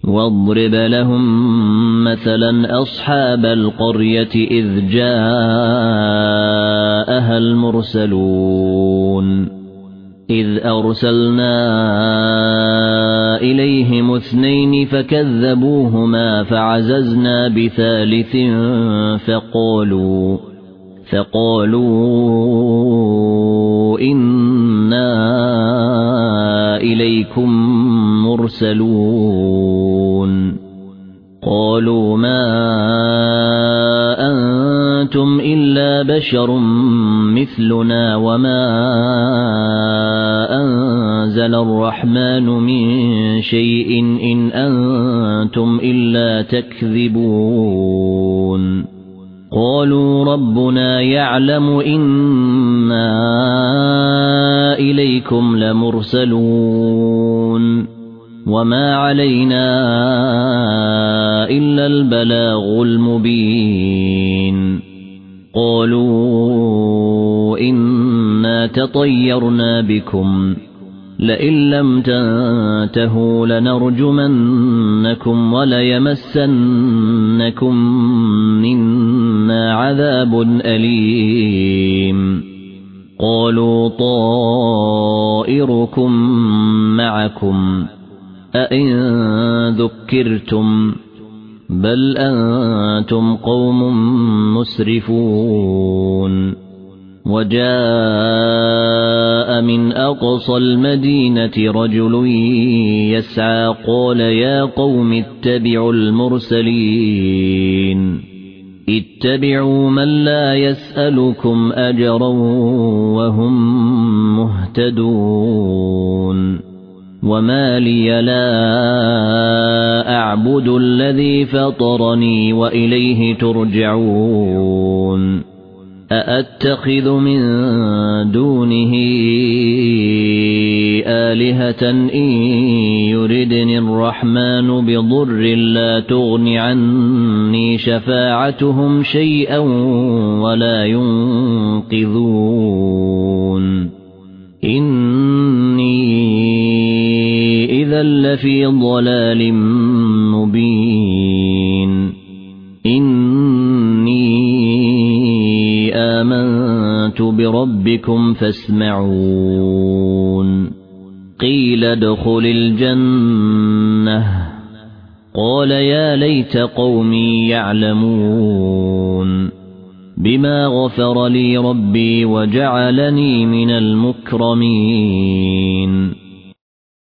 واضرب لهم مثلا أصحاب القرية إذ جاءها المرسلون إذ أرسلنا إليهم 2 فكذبوهما فعززنا بثالث فقالوا إنا إليكم مرسلون قالوا ما أنتم إلا بشر مثلنا وما أنزل الرحمن من شيء إن أنتم إلا تكذبون قالوا ربنا يعلم إنا إليكم لمرسلون وما علينا إلا البلاغ المبين قالوا إنا تطيرنا بكم لئن لم تنتهوا لنرجمنكم وليمسنكم منا عذاب أليم قالوا طائركم معكم أئن ذكرتم بل أنتم قوم مسرفون وجاء من أقصى المدينة رجل يسعى قال يا قوم اتبعوا المرسلين اتبعوا من لا يسألكم أجرا وهم مهتدون وما لي لا أعبد الذي فطرني وإليه ترجعون أأتخذ من دونه آلهة إن يردني الرحمن بضر لا تغن عني شفاعتهم شيئا ولا ينقذون إني إذا لفي ضلال مبين إني آمنت بربكم فاسمعون قيل ادخل الجنة قال يا ليت قومي يعلمون بما غفر لي ربي وجعلني من المكرمين